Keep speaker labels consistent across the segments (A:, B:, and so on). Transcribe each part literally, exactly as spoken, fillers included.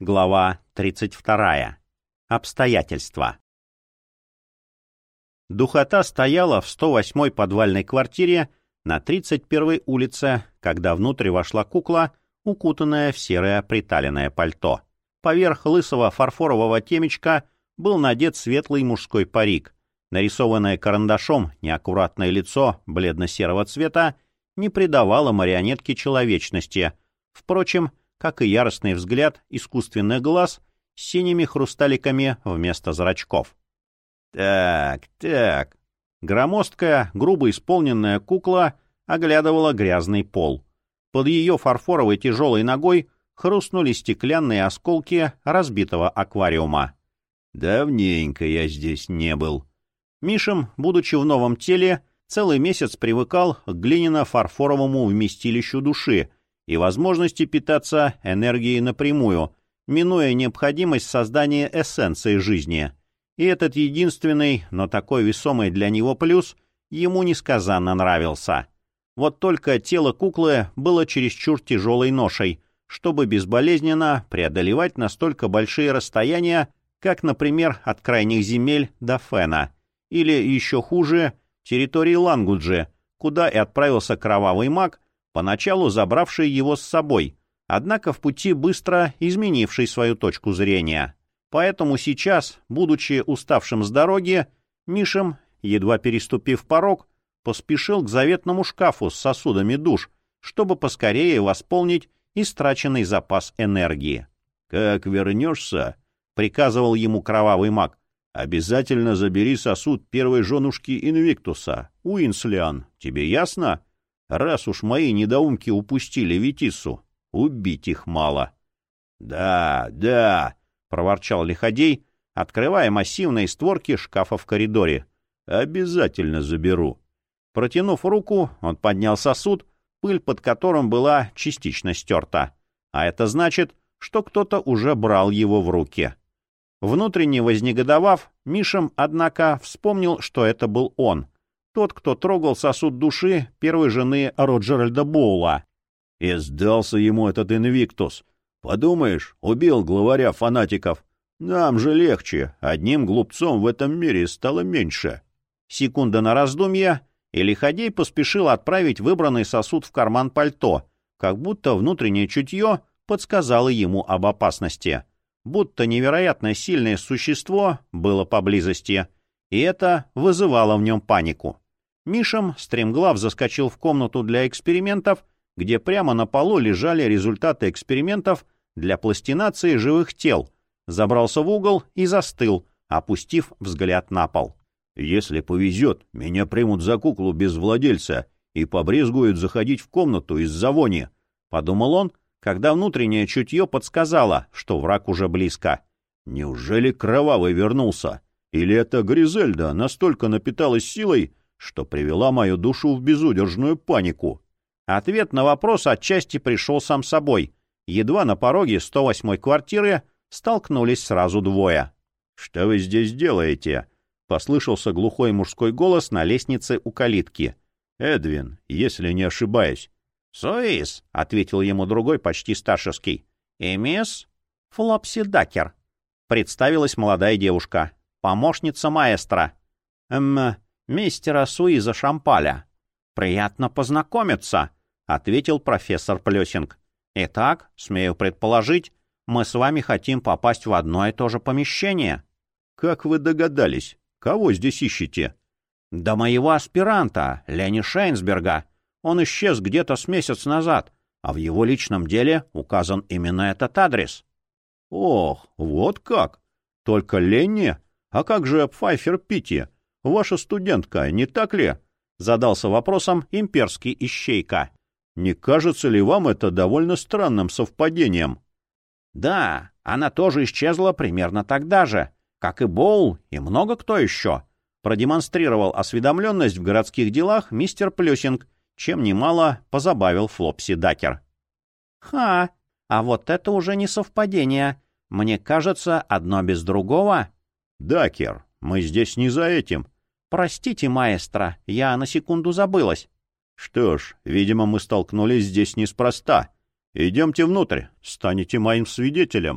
A: Глава тридцать вторая. Обстоятельства. Духота стояла в сто восьмой подвальной квартире на тридцать первой улице, когда внутрь вошла кукла, укутанная в серое приталенное пальто. Поверх лысого фарфорового темечка был надет светлый мужской парик. Нарисованное карандашом неаккуратное лицо бледно-серого цвета не придавало марионетке человечности. Впрочем, как и яростный взгляд искусственных глаз с синими хрусталиками вместо зрачков. Так, так. Громоздкая, грубо исполненная кукла оглядывала грязный пол. Под ее фарфоровой тяжелой ногой хрустнули стеклянные осколки разбитого аквариума. Давненько я здесь не был. Мишам, будучи в новом теле, целый месяц привыкал к глиняно-фарфоровому вместилищу души и возможности питаться энергией напрямую, минуя необходимость создания эссенции жизни. И этот единственный, но такой весомый для него плюс ему несказанно нравился. Вот только тело куклы было чересчур тяжелой ношей, чтобы безболезненно преодолевать настолько большие расстояния, как, например, от крайних земель до Фена, или, еще хуже, территории Лангуджи, куда и отправился кровавый маг, поначалу забравший его с собой, однако в пути быстро изменивший свою точку зрения. Поэтому сейчас, будучи уставшим с дороги, Мишам, едва переступив порог, поспешил к заветному шкафу с сосудами душ, чтобы поскорее восполнить истраченный запас энергии. «Как вернешься», — приказывал ему кровавый маг, — «обязательно забери сосуд первой женушки Инвиктуса, Уинслиан. Тебе ясно? Раз уж мои недоумки упустили Витиссу, убить их мало». «Да, да», — проворчал лиходей, открывая массивные створки шкафа в коридоре. «Обязательно заберу». Протянув руку, он поднял сосуд, пыль под которым была частично стерта. А это значит, что кто-то уже брал его в руки. Внутренне вознегодовав, Мишам, однако, вспомнил, что это был он. Тот, кто трогал сосуд души первой жены Роджеральда Боула. И сдался ему этот Инвиктус. Подумаешь, убил главаря фанатиков. Нам же легче, одним глупцом в этом мире стало меньше. Секунда на раздумье, и лиходей поспешил отправить выбранный сосуд в карман пальто, как будто внутреннее чутье подсказало ему об опасности. Будто невероятно сильное существо было поблизости, и это вызывало в нем панику. Мишам стремглав заскочил в комнату для экспериментов, где прямо на полу лежали результаты экспериментов для пластинации живых тел, забрался в угол и застыл, опустив взгляд на пол. «Если повезет, меня примут за куклу без владельца и побрезгуют заходить в комнату из-за вони», — подумал он, когда внутреннее чутье подсказало, что враг уже близко. «Неужели Кровавый вернулся? Или эта Гризельда настолько напиталась силой, что привела мою душу в безудержную панику?» Ответ на вопрос отчасти пришел сам собой. Едва на пороге сто восьмой квартиры столкнулись сразу двое. «Что вы здесь делаете?» — послышался глухой мужской голос на лестнице у калитки. «Эдвин, если не ошибаюсь». «Суис», — ответил ему другой, почти старшеский. «И мисс Флопси Дакер», — представилась молодая девушка. «Помощница маэстро». «Эм, мистера Суиза Шампаля». «Приятно познакомиться», — ответил профессор Плесинг. «Итак, смею предположить, мы с вами хотим попасть в одно и то же помещение». «Как вы догадались? Кого здесь ищете?» «Да моего аспиранта, Лени Шейнсберга. Он исчез где-то с месяц назад, а в его личном деле указан именно этот адрес». «Ох, вот как! Только Ленни? А как же Пфайфер Питти? Ваша студентка, не так ли?» — задался вопросом имперский ищейка. «Не кажется ли вам это довольно странным совпадением?» «Да, она тоже исчезла примерно тогда же, как и Боул и много кто еще», — продемонстрировал осведомленность в городских делах мистер Плюсинг, чем немало позабавил Флопси Дакер. «Ха, а вот это уже не совпадение. Мне кажется, одно без другого». «Дакер, мы здесь не за этим». «Простите, маэстро, я на секунду забылась». «Что ж, видимо, мы столкнулись здесь неспроста. Идемте внутрь, станете моим свидетелем».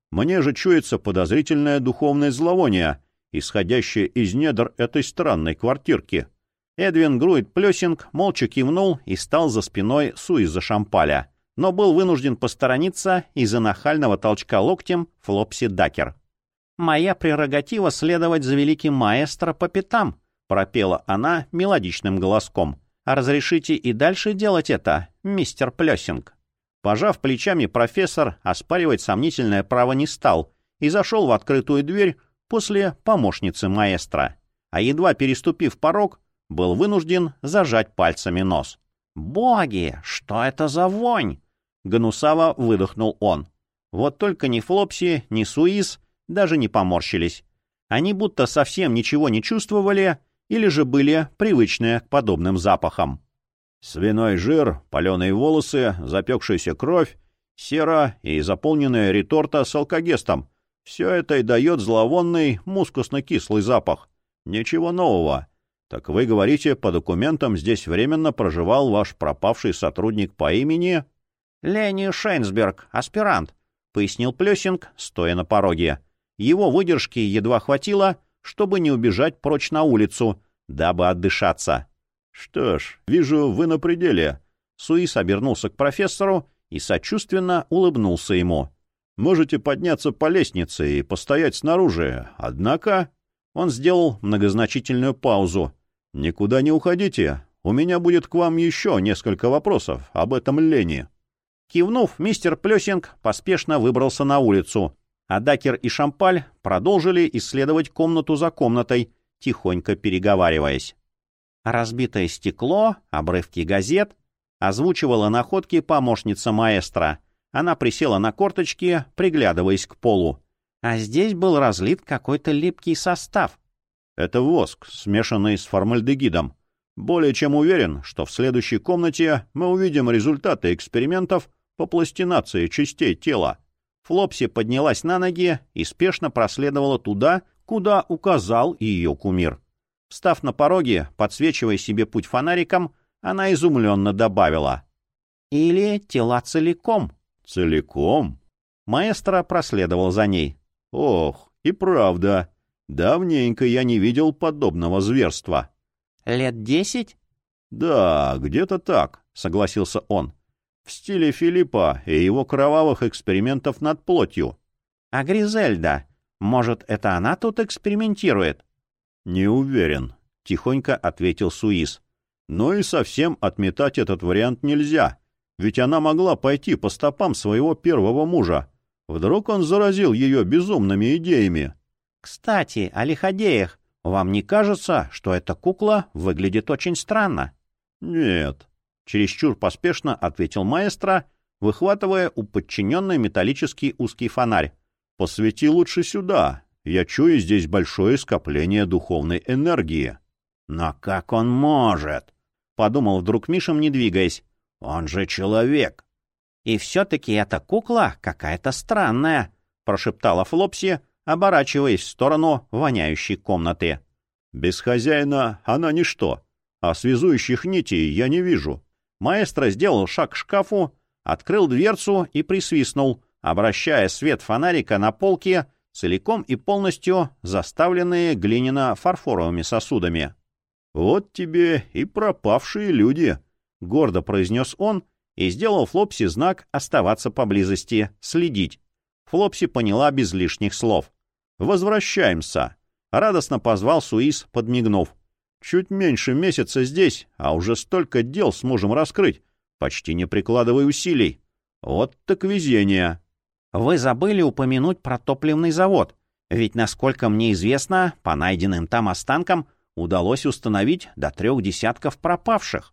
B: Мне же чуется подозрительное духовное зловоние, исходящее из недр этой странной квартирки».
A: Эдвин Груит-Плёсинг молча кивнул и стал за спиной Суиза Шампаля, но был вынужден посторониться из-за нахального толчка локтем Флопси Дакер. «Моя прерогатива следовать за великим маэстро по пятам», — пропела она мелодичным голоском. «А разрешите и дальше делать это, мистер Плёсинг?» Пожав плечами, профессор оспаривать сомнительное право не стал и зашел в открытую дверь после помощницы маэстро, а едва переступив порог, был вынужден зажать пальцами нос. «Боги, что это за вонь?» — гнусаво выдохнул он. Вот только ни Флопси, ни Суиз даже не поморщились. Они будто совсем ничего не чувствовали или же были привычны к подобным запахам.
B: Свиной жир, паленые волосы, запекшаяся кровь, сера и заполненная реторта с алкогестом — все это и дает зловонный мускусно-кислый запах. Ничего нового. Так вы говорите, по документам здесь временно проживал ваш пропавший сотрудник по имени...
A: «Ленни Шейнсберг, аспирант», — пояснил Плёсинг, стоя на пороге. Его выдержки едва хватило, чтобы не убежать прочь на улицу, дабы отдышаться.
B: «Что ж, вижу, вы на пределе».
A: Суис обернулся к профессору и сочувственно улыбнулся ему.
B: «Можете подняться по лестнице и постоять снаружи, однако...» Он сделал многозначительную паузу. «Никуда не уходите. У меня будет к вам еще несколько вопросов об этом Ленни».
A: Кивнув, мистер Плёсинг поспешно выбрался на улицу, а Дакер и Шампаль продолжили исследовать комнату за комнатой, тихонько переговариваясь. «Разбитое стекло, обрывки газет», — озвучивала находки помощница маэстро. Она присела на корточки, приглядываясь к полу. А здесь был разлит какой-то липкий состав.
B: «Это воск, смешанный с формальдегидом. Более чем уверен, что в следующей комнате мы увидим результаты экспериментов по пластинации частей тела».
A: Флопси поднялась на ноги и спешно проследовала туда, куда указал ее кумир. Встав на пороге, подсвечивая себе путь фонариком, она изумленно добавила: «Или тела целиком».
B: «Целиком?»
A: Маэстро проследовал за ней.
B: «Ох, и правда. Давненько я не видел подобного зверства».
A: «Лет десять?»
B: «Да, где-то так», — согласился он. «В стиле Филиппа и его кровавых экспериментов над плотью».
A: «А Гризельда? Может, это она тут экспериментирует?»
B: «Не уверен», — тихонько ответил Суис. «Но и совсем отметать этот вариант нельзя, ведь она могла пойти по стопам своего первого мужа. Вдруг он заразил ее безумными идеями».
A: «Кстати, о лиходеях. Вам не кажется, что эта кукла выглядит очень странно?»
B: «Нет», —
A: чересчур поспешно ответил маэстро, выхватывая у подчиненной металлический узкий фонарь.
B: «Посвети лучше сюда. Я чую здесь большое скопление духовной энергии».
A: «Но как он может?» — подумал вдруг Мишам, не двигаясь. «Он же человек». «И все-таки эта кукла какая-то странная», — прошептала Флопси, оборачиваясь в сторону воняющей комнаты.
B: «Без хозяина она ничто, а связующих нитей я не вижу».
A: Маэстро сделал шаг к шкафу, открыл дверцу и присвистнул, обращая свет фонарика на полке, целиком и полностью заставленные глиняно-фарфоровыми сосудами.
B: «Вот тебе и пропавшие люди»,
A: — гордо произнес он и сделал Флопси знак оставаться поблизости, следить. Флопси поняла без лишних слов.
B: «Возвращаемся», — радостно позвал Суис, подмигнув. «Чуть меньше месяца здесь, а уже столько дел сможем раскрыть, почти не прикладывая усилий. Вот так везение».
A: «Вы забыли упомянуть про топливный завод, ведь, насколько мне известно, по найденным там останкам удалось установить до трех десятков пропавших».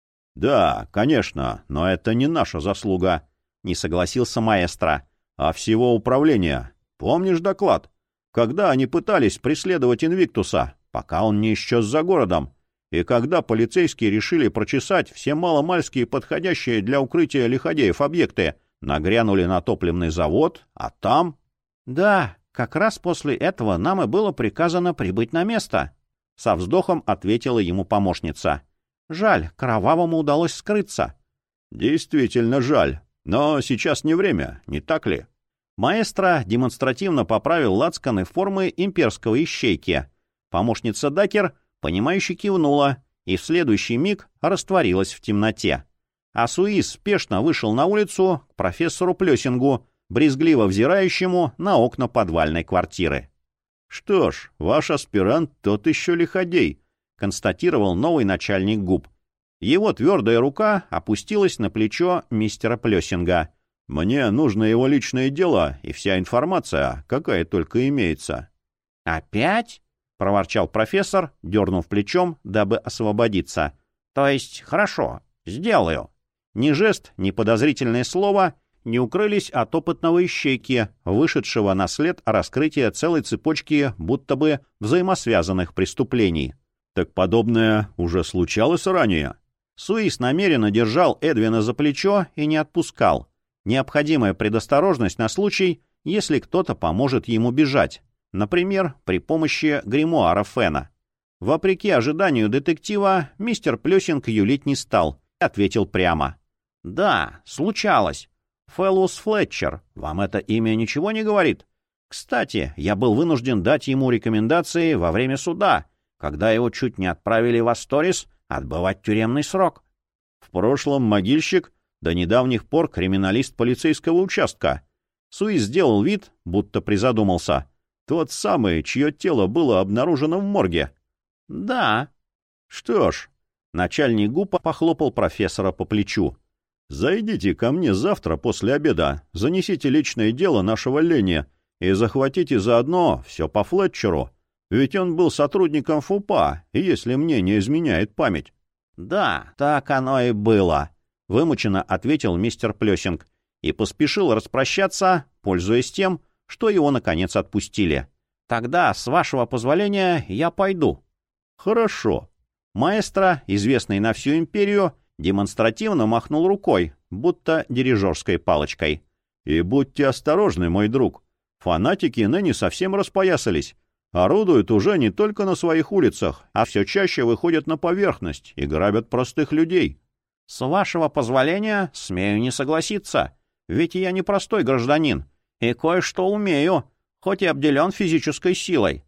B: «Да, конечно, но это не наша заслуга», — не согласился маэстро, — «а всего управления. Помнишь доклад? Когда они пытались преследовать Инвиктуса, пока он не исчез за городом, и когда полицейские решили прочесать все маломальские подходящие для укрытия лиходеев объекты, нагрянули на топливный завод, а там...»
A: «Да, как раз после этого нам и было приказано прибыть на место», — со вздохом ответила ему помощница. «Жаль, Кровавому удалось скрыться».
B: «Действительно жаль, но сейчас не время, не так ли?»
A: Маэстро демонстративно поправил лацканы формы имперского ищейки. Помощница Дакер, понимающе кивнула, и в следующий миг растворилась в темноте. А Суис спешно вышел на улицу к профессору Плесингу, брезгливо взирающему на окна подвальной квартиры.
B: «Что ж, ваш аспирант тот еще лиходей», — констатировал новый начальник губ.
A: Его твердая рука опустилась на плечо мистера Плесинга.
B: «Мне нужно его личное дело и вся информация, какая только имеется».
A: «Опять?» — проворчал профессор, дернув плечом, дабы освободиться. «То есть, хорошо, сделаю». Ни жест, ни подозрительное слово не укрылись от опытного ищейки, вышедшего на след раскрытия целой цепочки будто бы взаимосвязанных преступлений.
B: «Так подобное уже случалось ранее?»
A: Суис намеренно держал Эдвина за плечо и не отпускал. Необходимая предосторожность на случай, если кто-то поможет ему бежать. Например, при помощи гримуара Фена. Вопреки ожиданию детектива, мистер Плесинг юлить не стал, ответил прямо. «Да, случалось. Фэллоус Флетчер, вам это имя ничего не говорит? Кстати, я был вынужден дать ему рекомендации во время суда, когда его чуть не отправили в Асторис отбывать тюремный срок.
B: В прошлом могильщик, до недавних пор криминалист полицейского участка».
A: Суис сделал вид, будто призадумался.
B: «Тот самый, чье тело было обнаружено в морге?»
A: «Да».
B: «Что ж», — начальник ГУПа похлопал профессора по плечу. «Зайдите ко мне завтра после обеда, занесите личное дело нашего Ленни и захватите заодно все по Флетчеру, ведь он был сотрудником ФУПа, если мне не изменяет память».
A: «Да, так оно и было», — вымученно ответил мистер Плесинг и поспешил распрощаться, пользуясь тем, что его, наконец, отпустили. «Тогда, с вашего позволения, я пойду».
B: «Хорошо».
A: Маэстро, известный на всю империю, демонстративно махнул рукой, будто дирижерской палочкой.
B: «И будьте осторожны, мой друг. Фанатики ныне совсем распоясались. Орудуют уже не только на своих улицах, а все чаще выходят на поверхность и грабят простых людей».
A: «С вашего позволения, смею не согласиться, ведь я не простой гражданин и кое-что умею, хоть и обделен физической силой».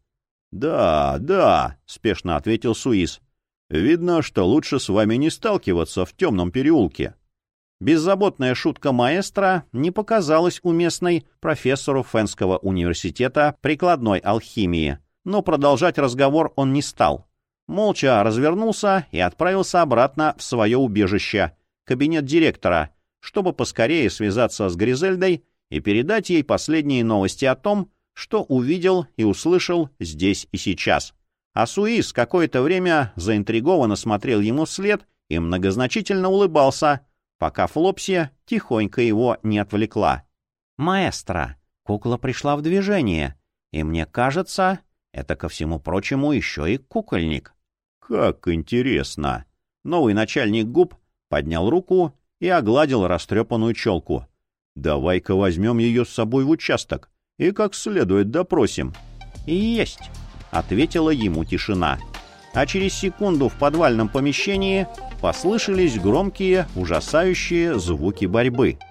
B: «Да, да», — спешно ответил Суис. «Видно, что лучше с вами не сталкиваться в темном переулке».
A: Беззаботная шутка маэстро не показалась уместной профессору Фенского университета прикладной алхимии, но продолжать разговор он не стал. Молча развернулся и отправился обратно в свое убежище, кабинет директора, чтобы поскорее связаться с Гризельдой и передать ей последние новости о том, что увидел и услышал здесь и сейчас. А Суис какое-то время заинтригованно смотрел ему вслед и многозначительно улыбался, пока Флопси тихонько его не отвлекла. «Маэстро, кукла пришла в движение, и мне кажется, это, ко всему прочему, еще и кукольник».
B: «Как интересно!»
A: Новый начальник губ поднял руку и огладил растрепанную челку.
B: «Давай-ка возьмем ее с собой в участок и как следует допросим».
A: «Есть!» — ответила ему тишина. А через секунду в подвальном помещении послышались громкие, ужасающие звуки борьбы.